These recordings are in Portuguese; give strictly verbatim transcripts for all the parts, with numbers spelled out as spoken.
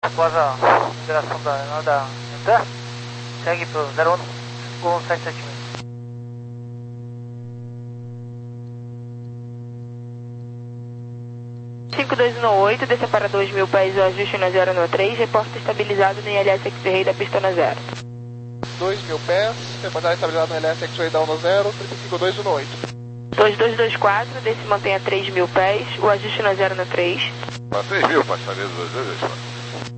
Após a liberação da, da entrar, segue pro zero um sete sete seis. cinco dois um oito, desça para dois mil pés, o ajuste na zero no três, reporta estabilizado no I L S X-Ray da pista na zero. dois mil pés, reportar estabilizado no I L S X-Ray da um zero, cinco dois um oito. dois dois dois quatro, desce e mantenha três mil pés, o ajuste na zero no três. Para três mil, faixa mesa dois dois dois quatro.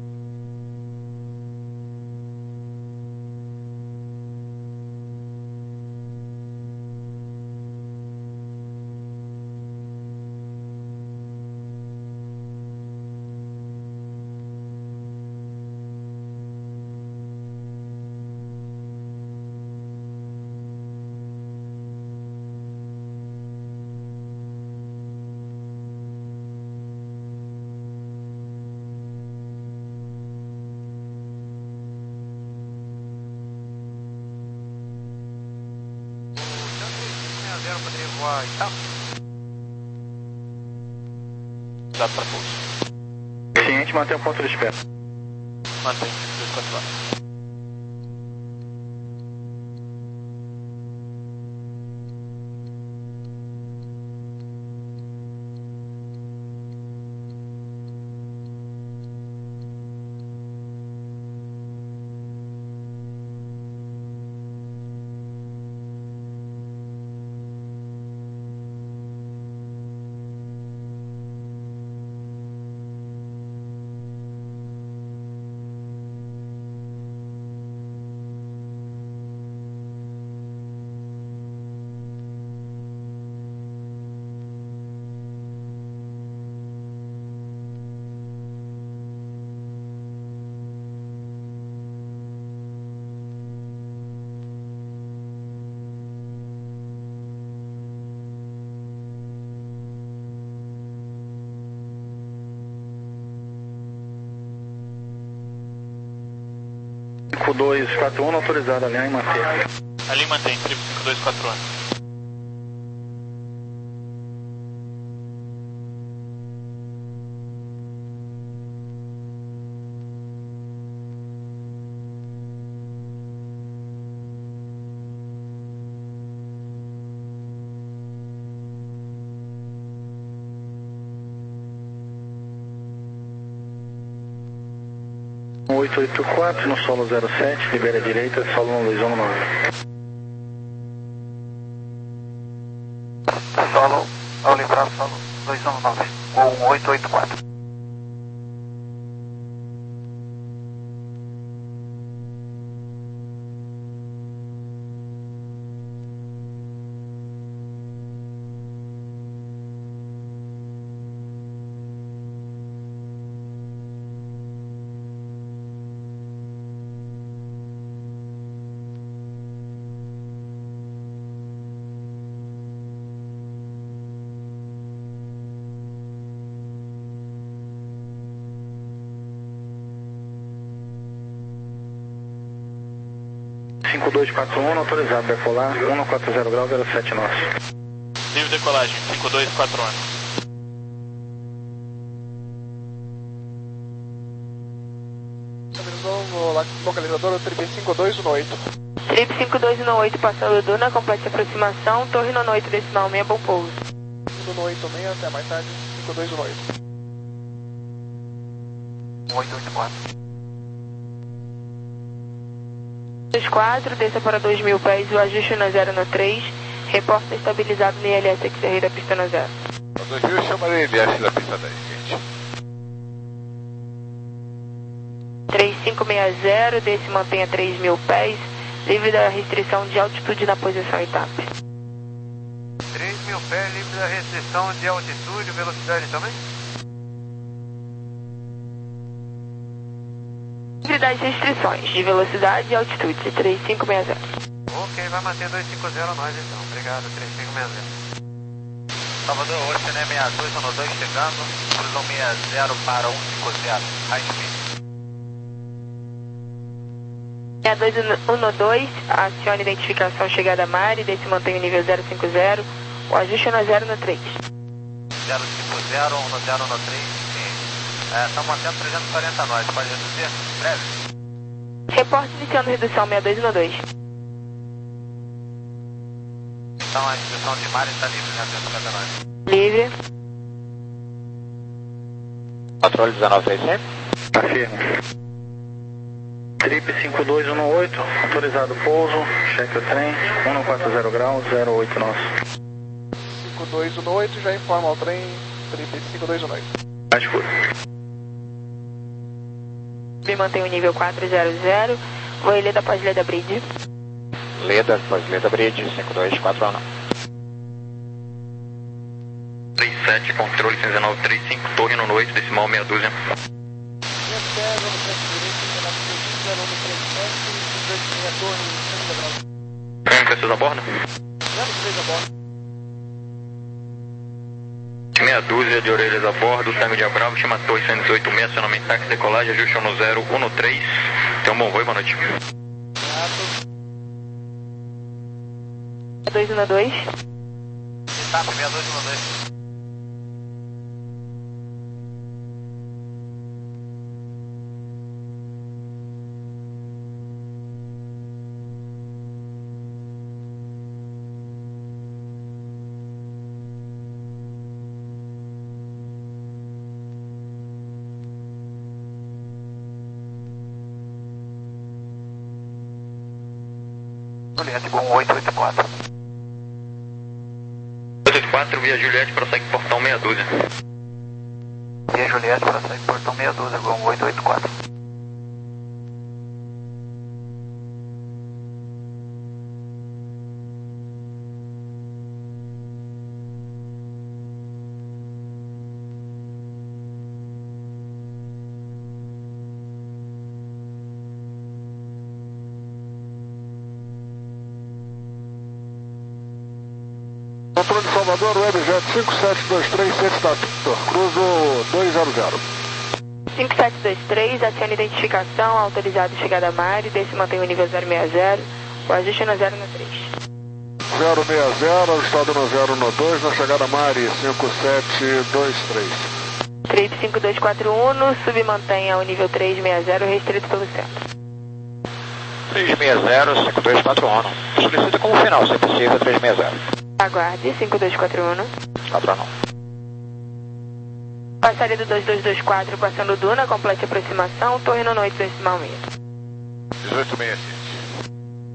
Poderia voar e tal? Dá para pouso. Sim, a gente mantém o ponto de espera. Mantém, dois quatro quatro. cinco dois quatro um, autorizado a linha e manter. Ali mantém, triple cinco dois quatro um. oito oito quatro no solo zero sete, libera a direita, solo no dois um nove. Solo, ao livrar solo dois um nove, ou oito oito quatro. cinco dois quatro um, autorizado, decolar, um quatro zero grau, zero sete nosso. Livre decolagem, cinco dois quatro um. Estabilizou no localizador Trip cinco dois um oito. Trip cinco dois um oito, passando Duna, complete aproximação, torre no oito, decimal meia, bom pouso. cinco dois oito seis, até mais tarde, cinco dois um oito. oito oito quatro. dois quatro, desça para dois mil pés, o ajuste na zero no três, reporta estabilizado no I L S X-Ray da pista na zero. dois mil chama a M S da pista dez, gente. três cinco seis zero, desce e mantenha três mil pés, livre da restrição de altitude na posição e TAP. três mil pés, livre da restrição de altitude e velocidade também? Livre das restrições de velocidade e altitude, três cinco seis zero. Ok, vai manter dois cinco zero nós então. Obrigado, três cinco seis zero. Salvador, oito né, seis dois um dois chegando, cruzão seis zero para um cinco zero, high speed. seis dois um dois, acione identificação chegada a Mari, desce e mantém o nível zero cinco zero, o ajuste é no zero no três. zero cinco zero, um zero no três, sim. É, estamos mantendo trezentos e quarenta nós, pode reduzir? Breve. Reporte iniciando redução sessenta e dois um dois. Então a inscrição de mar está livre, né? trezentos e cinquenta nós. Livre. Controle dezenove trinta e cinco. Tá firme. Trip cinco dois um oito, autorizado pouso, cheque o trem, cento e quarenta graus, zero oito nosso. cinco dois um oito, já informa ao trem, Trip cinco dois um oito. Mais escuro. Mantém o nível quatro zero zero, vou Leda após Leda Bridge. Leda após Leda Bridge, cinco dois quatro um. três sete, controle cento e dezenove trinta e cinco, torre no oito, decimal meia dúzia. Pessoas a bordo? Meia dúzia de orelhas a bordo, Tango de Bravo, chama Torre cento e dezoito seis, seu nome em táxi, decolagem, ajuste no zero um três. Tenha um bom voo, boa noite. dois um dois. Tá, meia dois um dois. Juliette, com oito oito quatro. oito oito quatro, via Juliette, prossegue portão meia dúzia. Via Juliette, prossegue portão meia dúzia, com oito oito quatro. Controle de Salvador, Webjet cinco sete dois três, sexta Victor, cruzo dois zero zero. cinco sete dois três, aciona identificação, autorizado chegada a Mari, desse mantém o nível zero seis zero, o ajuste no zero no três. zero seis zero, ajustado no zero no dois, na chegada a Mari, cinco sete dois três. Trip cinco dois quatro um, submantenha o nível três seis zero, restrito pelo centro. três seis zero, cinco dois quatro um. Solicita como final, se possível, três seis zero. Aguarde, cinco dois quatro um. quatro um. Passaria do dois dois dois quatro, passando Duna, complete aproximação, torre no oito decimal meia. dezoito sessenta e sete.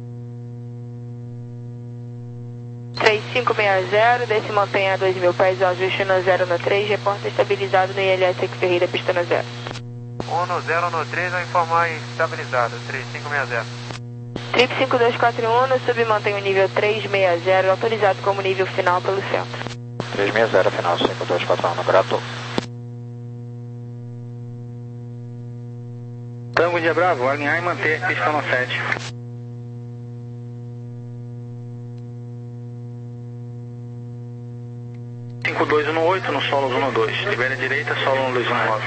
três cinco seis zero, desse mantenha a dois mil pés, o ajuste no zero no três, reporta estabilizado no I L S Ferreira, pista no zero. um no zero no três, vai informar estabilizado, três cinco seis zero. Trip cinco dois quatro um, submantém o nível três seis zero, autorizado como nível final pelo centro. três seis zero, final, cinco dois quatro um, grato. Tango de Bravo, alinhar e manter pista no sete. cinco dois um oito no solo um dois, libera direita, solo um dois um nove.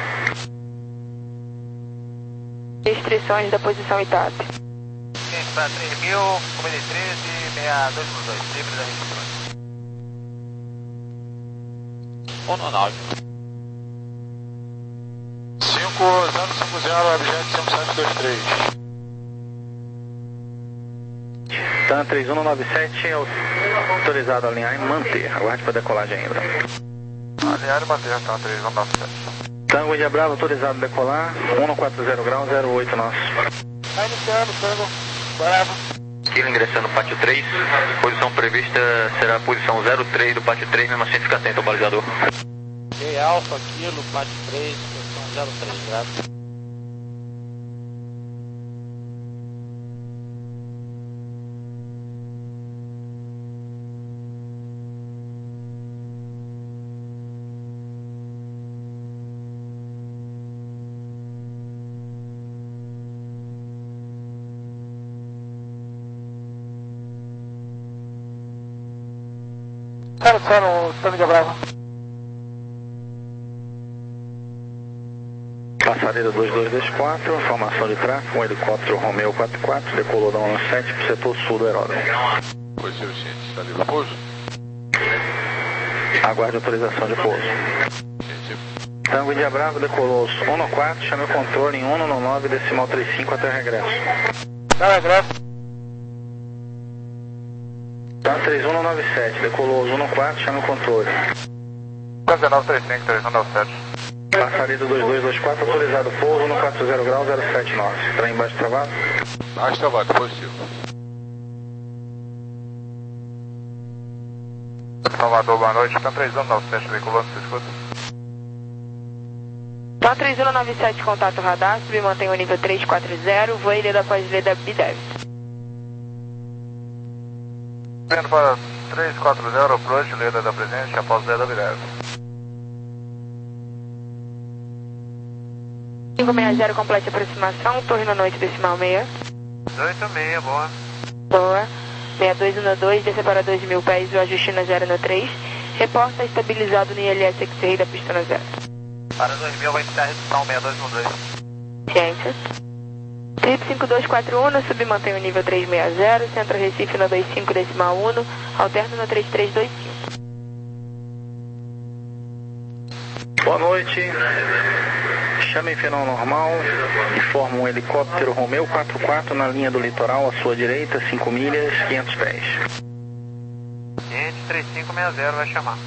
Restrições da posição I T A P. Para três mil, comida treze, seis dois um dois, livre da restrição. um no nove. cinco zero cinco zero, Abjet cinco sete dois três. TAM três um nove sete, autorizado a alinhar e manter. Aguarde para decolagem ainda. Alinhar e manter, TAM três um nove sete. Tango de Bravo, autorizado a decolar, cento e quarenta graus, zero oito nosso. Tá iniciando, Tango. Bravo. Kilo ingressando no pátio três, posição prevista será a posição zero três do pátio três, mesmo assim fica atento ao balizador. E Alfa, Kilo, pátio três, posição zero três, grato. Zero zero, Tango de Bravo. Passareda dois dois dois quatro, formação de tráfego, um helicóptero Romeo quatro quatro, decolou da onda sete para o setor sul do aeródromo. Positivo, gente. Está livre o pouso? Aguarde autorização de pouso. Gente, Tango Índia Bravo, decolou um no quatro, chame o controle em um no nove, decimal trinta e cinco até regresso. Tá, regresso. Tá, três um no nove sete, decolou um no quatro, chame o controle. dezenove trinta e cinco, três um nove sete. Passaredo dois dois dois quatro, autorizado pouso no quatro zero grau zero sete nove. Trem embaixo travado? Baixo travado, positivo. Salvador, boa noite. Tá três um nove sete, veiculando, você escuta? Tá três um nove sete, contato radar, submantém o nível três quatro zero, voe Leda após Leda B dez. Vendo para três quatro zero, approach, Leda da presente, após Leda B dez. cinco seis zero, complete aproximação, torre na noite, decimal meia. oito seis, boa. Boa. seis dois um dois, desça para dois mil pés, o ajuste na zero no três. Reporta estabilizado no I L S X-Ray da pista na zero. Para dois mil vai iniciar a redução seis dois um dois. Ciência. Trip cinco dois quatro um, submantém o nível três seis zero, centro Recife no dois cinco decimal um, alterno no três três dois cinco. Boa noite. Chame em final normal, informa um helicóptero Romeo quatro quatro na linha do litoral à sua direita, cinco milhas, quinhentos pés. Gente, três cinco seis zero vai chamar.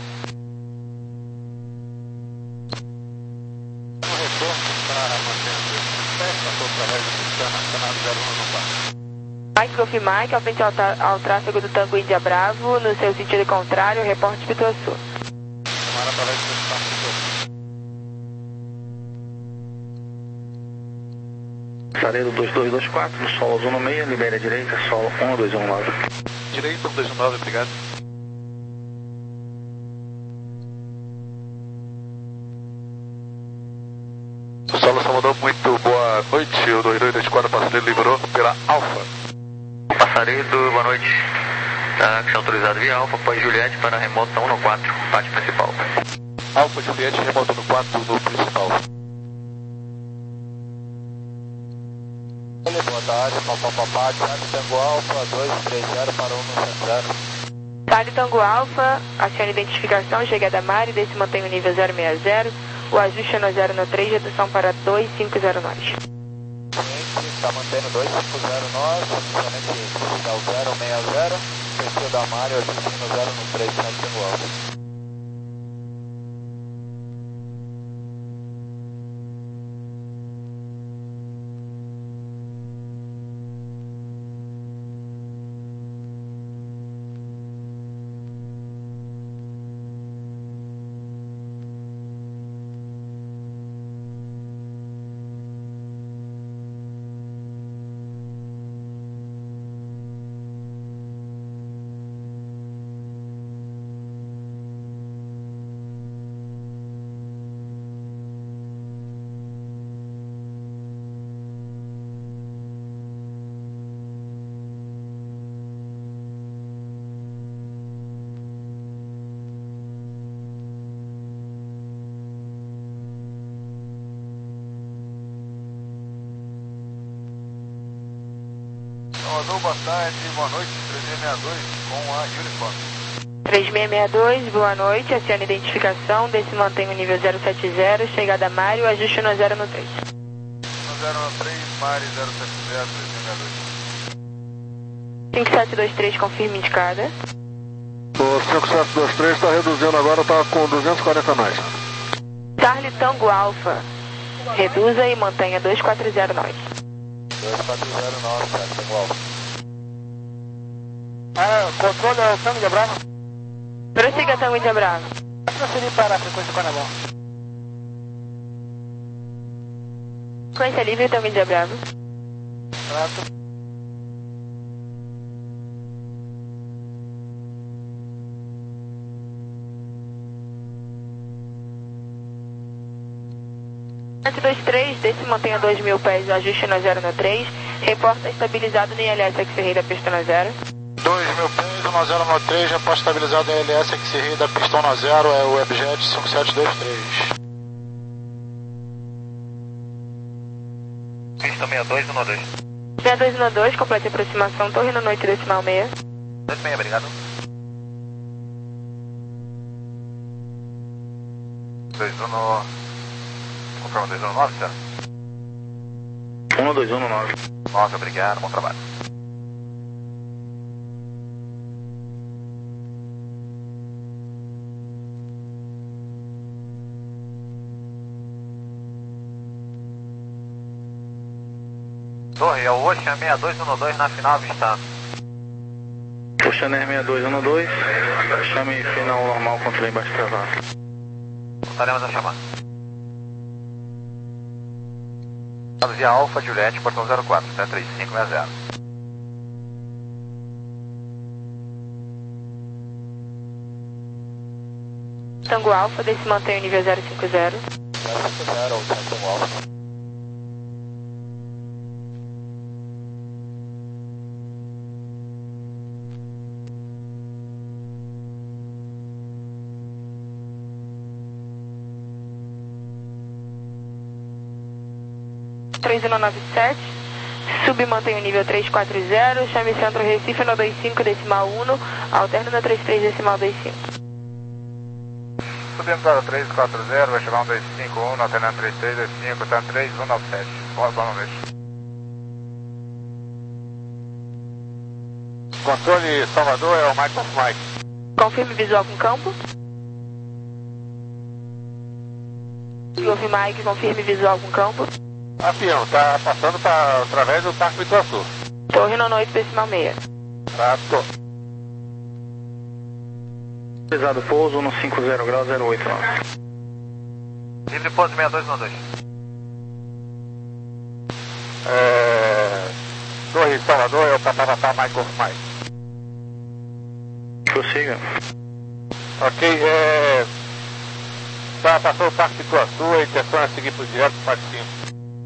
O retorno está mantendo esse passou através do sistema canal zero um no quatro. Mike Golf Mike, ao frente ao, ao tráfego do Tango Índia Bravo, no seu sentido contrário, reporte Pituaçu. Chamar através do sistema Pituaçu. Passaredo dois dois dois quatro, no solo um no meio, libere a direita, solo um dois um nove. Direito um dois um nove, obrigado. Solo Salvador, muito boa noite. O dois dois dois quatro, passaredo liberou pela Alfa. Passaredo, boa noite. Táxi autorizado via Alfa, após Juliette para remota um no quatro, parte principal. Alfa Juliette, remota no quatro, no principal. Boa tarde, papapá, Charlie Tango Alfa, dois três zero para um no zero. Charlie Tango Alfa, acione identificação, chegada a Mari, desse mantém o nível zero seis zero, o ajuste é no zero no três, redução para dois cinco zero nove. Está mantendo dois cinco zero nove, somente está o zero seis zero, perfil da Mari, ajuste no zero no três, Charlie Tango Alfa. Salvador, boa tarde, boa noite, três seis seis dois com a Uniform. três seis seis dois, boa noite, acione identificação, desse mantém o nível zero sete zero, chegada a Mário, ajuste no zero no três. No zero no três, Mari zero sete zero, três seis seis dois. cinco sete dois três, confirme indicada. O cinco sete dois três está reduzindo agora, está com duzentos e quarenta mais. Charlie Tango Alfa, reduza e mantenha dois quatro zero nove. dois quatro zero nove, Charlie Tango Alfa. Ah, controle é o Tango de Bravo. Prossiga, Tango Índia Bravo. Transferir para a frequência Panamá. Frequência livre, Tango Índia Bravo. Trato. sete dois três, desse mantenha dois mil pés, ajuste no zero no três, reporta estabilizado no I L S X-Ray da pista no zero. dois mil pés, no zero no três, reposta estabilizado no I L S X-Ray da pistão no zero, é o Webjet cinco sete dois três. Pista seis dois um dois. seis dois um dois, complete aproximação, torre na noite decimal meia. dois seis, obrigado. dois um no confirma dois um nove, senhor? um dois um nove. nove, obrigado, bom trabalho. Torre, é o Ocean seis dois um dois na final avistando. Ocean seis dois um dois, chame final normal, controle embaixo travado. Voltaremos a chamar. Via Alfa, Juliette, portão zero quatro, sete três cinco seis zero. Tango Alfa, desse mantém o nível zero cinco zero. zero cinco zero, Tango Alfa. três um nove sete, sub mantém o nível três quatro zero, chame centro Recife no dois cinco decimal um, alterno no trinta e três decimal vinte e cinco. Subindo para três quatro zero, vai chamar um dois cinco um, alternando trinta e três vinte e cinco, tá três um nove sete. Boa, boa noite. Controle Salvador é o Michael Mike. Confirme visual com campo. Golf Mike, confirme visual com campo. Avião, tá passando pra, através do Parque Ituaçu. Torre no oito decimal seis. Tá, tô. Pesado pouso no cinco zero grau zero oito nove. Livre pouso seis dois um dois. É... Torre Salvador é o Papapá Michael Mike. Prossiga. Ok, é... Tá, passou o Parque Ituaçu, a intenção é seguir por direto para o Parque cinco.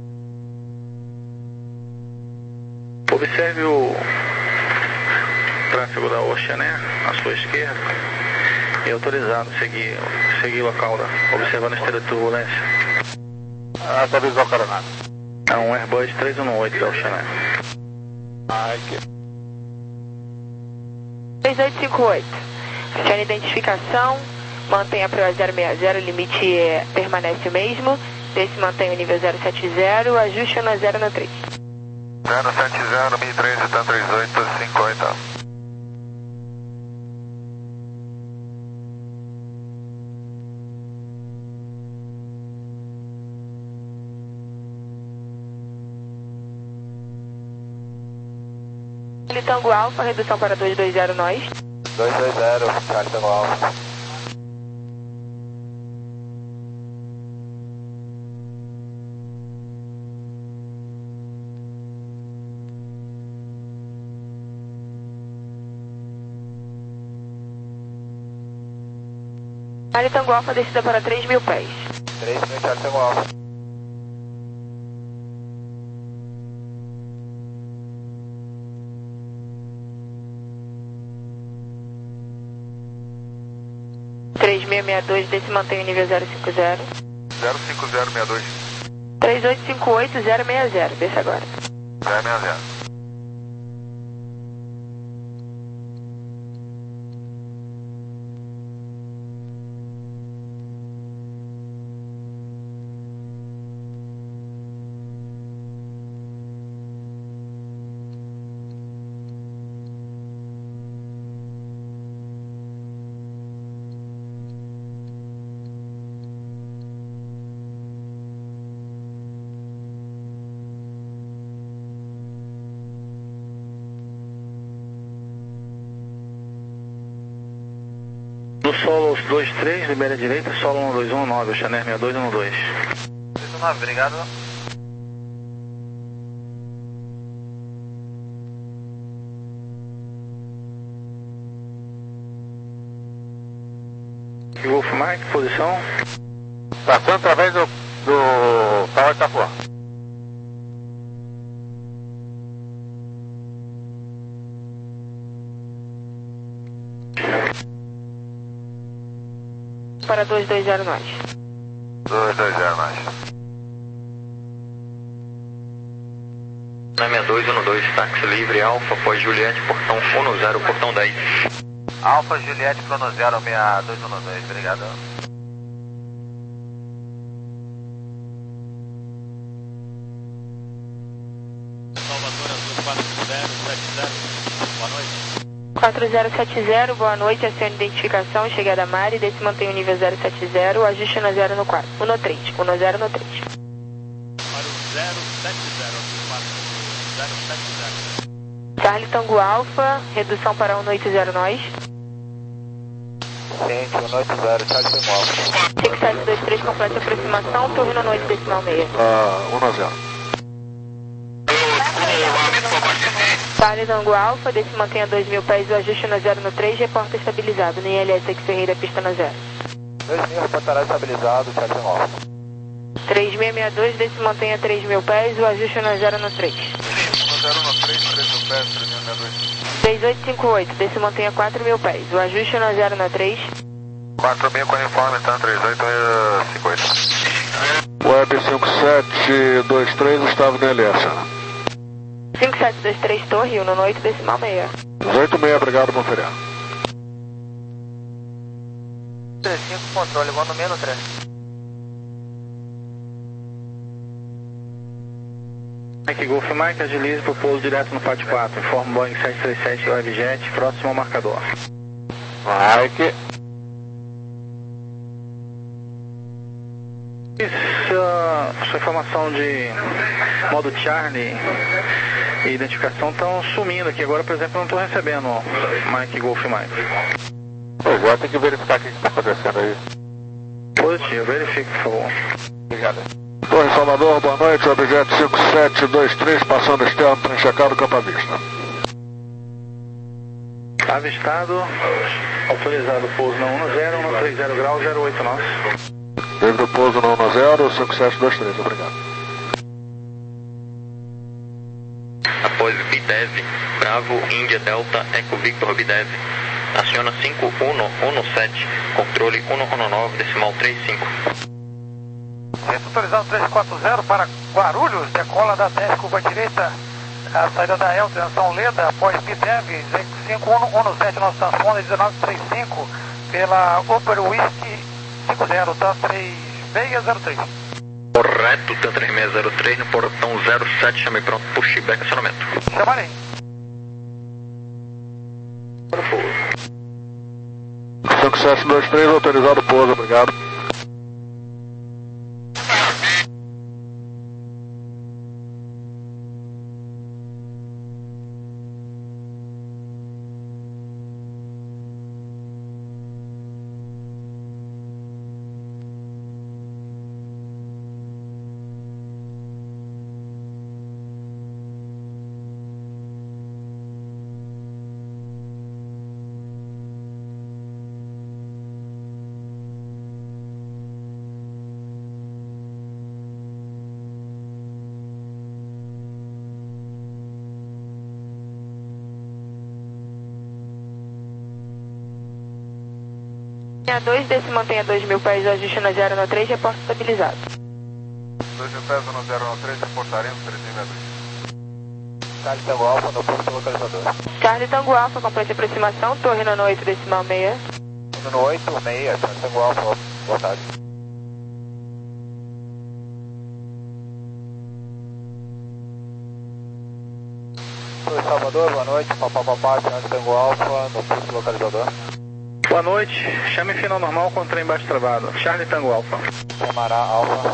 Observe o tráfego da Oceané à sua esquerda. É autorizado seguir, seguir o local da, observando a esteira de turbulência. Ah, tá visual coronado. É um Airbus três um oito da Oceané. Ai, que... três oito cinco oito. Oficial de identificação, mantém a P O zero seis zero, limite é, permanece o mesmo. Desse mantém o nível zero sete zero, ajuste no zero no três. zero sete zero, mil e três, então três oito cinco oito. Ele Tango Alfa, redução para dois dois zero nós. dois dois zero, Charlie Tango Alfa. Charlie Tango Alfa, descida para três mil pés. três mil, Charlie Tango Alfa. três mil seis dois, desse mantém o nível zero cinco zero. zero cinco zero seis dois. três oito cinco oito zero seis zero, desce agora. zero seis zero. No solo dois três, libera a direita, solo um dois um nove, Oceané seis dois um dois. dois um nove, obrigado. Golf Mike, posição. Passando através do, do Tower Itapuã. Para dois dois zero nós. dois dois zero mais. Na seis dois um dois, táxi livre, Alfa, pós Juliette, portão um zero, portão dez. Alfa, Juliette, Crono zero, seis dois um dois, obrigado. Boa noite. quatro zero sete zero, boa noite, acione identificação, chegada Mari, desse mantém o nível zero sete zero, ajuste no zero no quatro, um no três, um no zero no três. Para o zero sete zero, zero sete zero. Charlie Tango Alfa, redução para um no oito zero nós. Ciente, um oito zero, Charlie Tango Alfa. cinco sete dois três, completa aproximação, torre no oito decimal meia. Ah, um a zero. Charlie Tango Alfa, desse mantém a dois mil pés, o ajuste no zero no três, reporta estabilizado, no I L S aqui Ferreira, pista no zero. dois mil, reportará estabilizado, Charlie Tango Alfa. três mil seiscentos e sessenta e dois, desse mantém a três mil pés, o ajuste no zero no três. zero no três, três mil pés, três mil e sessenta e dois. três oito cinco oito, desse mantém a quatro mil pés, o ajuste no zero no três. quatro mil com uniforme, então três oito cinco oito. Web cinco sete dois três, Gustavo no I L S. cinco sete dois três, torre, um no oito decimal meia. dezoito seis, obrigado, conferir. três cinco, controle, vou no menos três. Mike Golf Mike, agilize para o pouso direto no F A T quatro. Informa Boeing sete três sete Webjet, próximo ao marcador. Mike. Isso, sua informação de modo Charlie e identificação estão sumindo aqui. Agora, por exemplo, eu não estou recebendo Mike Golf Mike. Agora tem que verificar o que está acontecendo aí. Positivo, verifique, por favor. Obrigado. Torre Salvador, boa noite, objeto cinco sete dois três, passando externo, para checar o campo à vista. Avistado, autorizado pouso na um no zero, um no três zero grau, zero oito nós. Livre pouso no um no zero, cinco sete dois três, obrigado. Após Bidev, Bravo, Índia, Delta, Eco Victor Bidev. Aciona cinco um um sete, controle um um nove, decimal trinta e cinco. Centro autorizado três quatro zero para Guarulhos, decola da dez, curva direita, a saída da El, transição Leda, após Bidev, cinco um um sete, nosso transponder dezenove trinta e cinco, pela Upper Whisky cinco zero, tá três seis zero três. Correto, T três seis zero três no portão zero sete, chame pronto, pushback, acionamento. Chamarei. cinco sete dois três, autorizado pouso, obrigado. A dois, desse mantém a dois mil pés, ajuste no zero no três, reporta estabilizado. dois mil pés no zero no três, reportaremos três mil e sessenta e dois. Charlie Tango Alfa no posto localizador. Charlie Tango Alfa, complete aproximação, torre no oito decimal meia. um no oito, meia, Charlie Tango Alfa, boa tarde. Torre Salvador, boa noite, papapá, Charlie Tango Alfa no posto localizador. Boa noite, chame final normal com trem baixo travado. Charlie Tango Alfa. Chamará Alfa.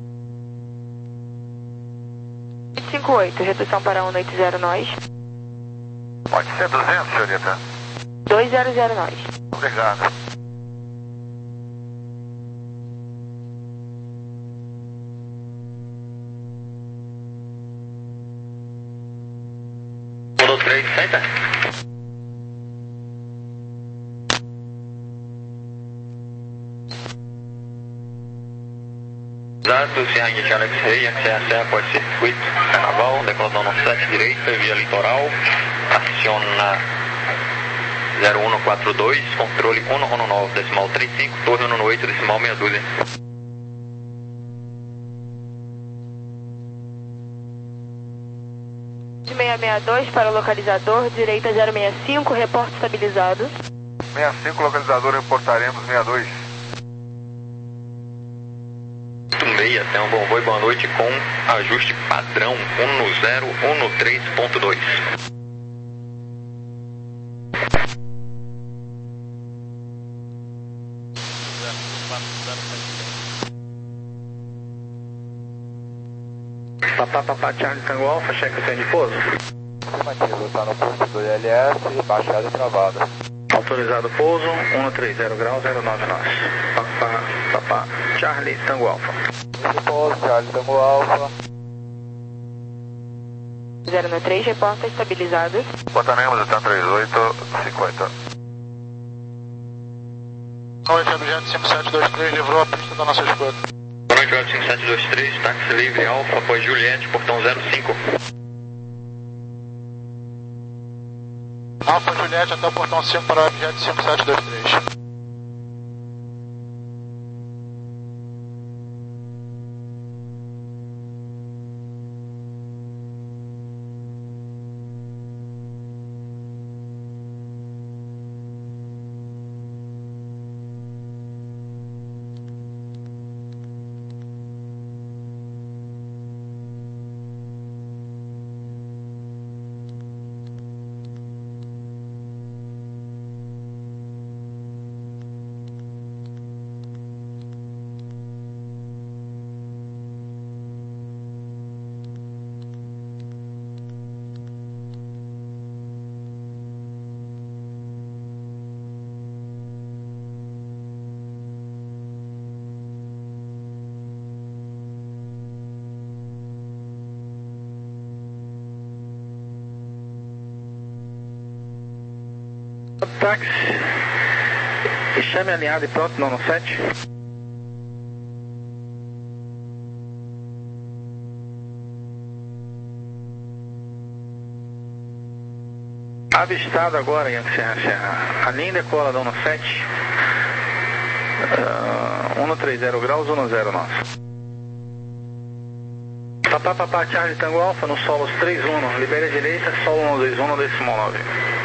oito cinco oito, redução para um no oito zero nós. Pode ser duzentos, senhorita. dois zero zero nós. Obrigado. Mudou três, senta. Dados, Yang Alex Rey, X R C após circuito, Carnaval, decolação no sete direita, via litoral, aciona zero um quatro dois, controle um um nove, decimal trinta e cinco, torre um oito, decimal meia dúzia. seis seis seis dois para o localizador, direita zero seis cinco, reporte estabilizado. sessenta e cinco, localizador, reportaremos sessenta e dois. Meia, tem um bom voo e boa noite com ajuste padrão um no zero, um no três ponto dois. Papá, Papá, Charlie Tango Alpha, cheque o trem de pouso. Afirmativo, está no posto do I L S, baixada e travada. Autorizado pouso, cento e trinta graus, zero nove nós. Papá, Papá, Charlie Tango Alpha. Esse pouso, Charlie Tango Alpha. zero nove três, reporta estabilizado. Guantanamos, está trinta e oito, cinquenta. Noite, objeto cinco sete dois três, livrou a pista da nossa escuta. Boa noite, objeto cinco sete dois três, táxi livre Alfa, após Juliette, portão zero cinco. Alfa Juliette até o portão cinco para o objeto cinco sete dois três. Táxi, chame alinhado e pronto, nono sete. Avistado agora, Yankee Serra Serra. A linha decola nono sete. Uh, cento e trinta graus, cento e nós. Papá, Papá, Charlie Tango Alpha, no solos três um, libere a direita, solo cento e vinte e um, decimal nove.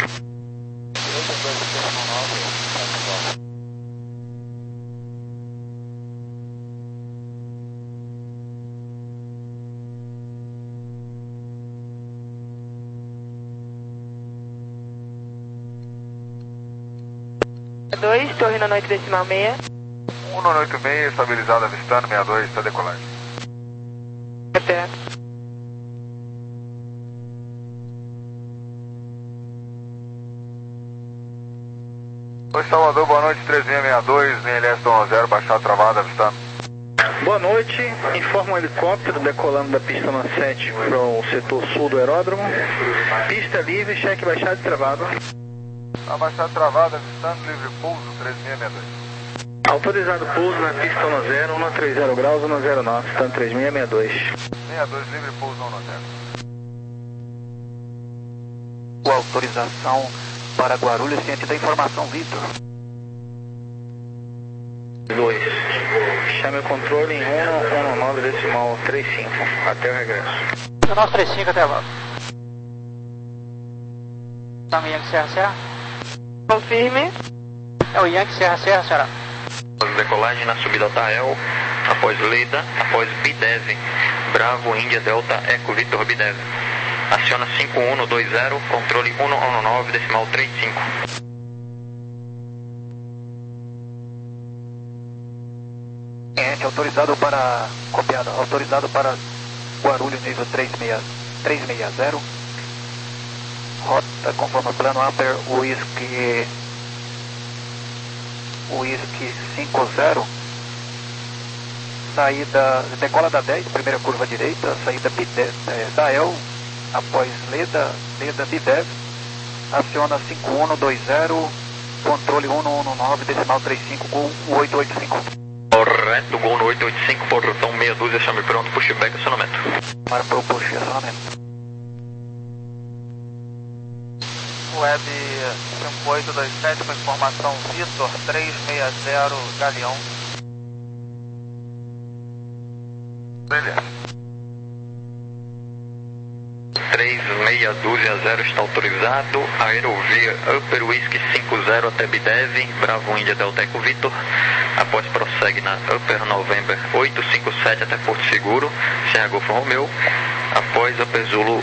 dois, torre na noite decimal meia. um na oito seis, estabilizado, avistando, sessenta e dois, está decolagem. Repete. Oi, Salvador, boa noite, três seis seis dois, N L S zero, baixada travada, avistando. Boa noite, informa um helicóptero decolando da pista nove sete para o setor sul do aeródromo. Pista livre, cheque baixado e travado. A baixada travada, avistando, livre pouso, três seis seis dois. Autorizado pouso na pista cento e cento e trinta graus, cento e nove, stand três seis seis dois. sessenta e dois, livre pouso, cento e zero. Autorização para Guarulhos, ciente da informação, Vitor. dois. Chame o controle em um nove decimal trinta e cinco, até o regresso. Nosso trinta e cinco até agora. Tá, Yankee Serra Serra? Confirme. É o Yankee Serra Serra, senhora. Decolagem na subida Tael, após Leda, após Bidev, Bravo, Índia, Delta, Eco, Vitor, Bidev. Aciona cinco um dois zero, controle cento e nove decimal trinta e cinco. É, autorizado para, copiado, autorizado para Guarulhos, nível três seis zero. Rota conforme o plano Amber, Whisky, Whisky cinco zero. Saída, decola da dez, primeira curva direita, saída Bidev, é, Dael, após Leda, Leda Bidev, aciona cinco um dois zero, controle cento e nove decimal trinta e cinco, Gol oito oito cinco. Correto, Gol no oito oito cinco, portão meia dúzia, chame pronto, pushback, acionamento. Para o push, acionamento. Web cinco oito dois sete com informação Vitor três seis zero Galeão. Beleza. três seis dúzia zero está autorizado. Aerovia Upper Whisky cinco zero até Bidev, Bravo Índia Delta Eco Vitor. Após prossegue na Upper November oito cinco sete até Porto Seguro, Serra Golfo Romeu. Após Upper Zulu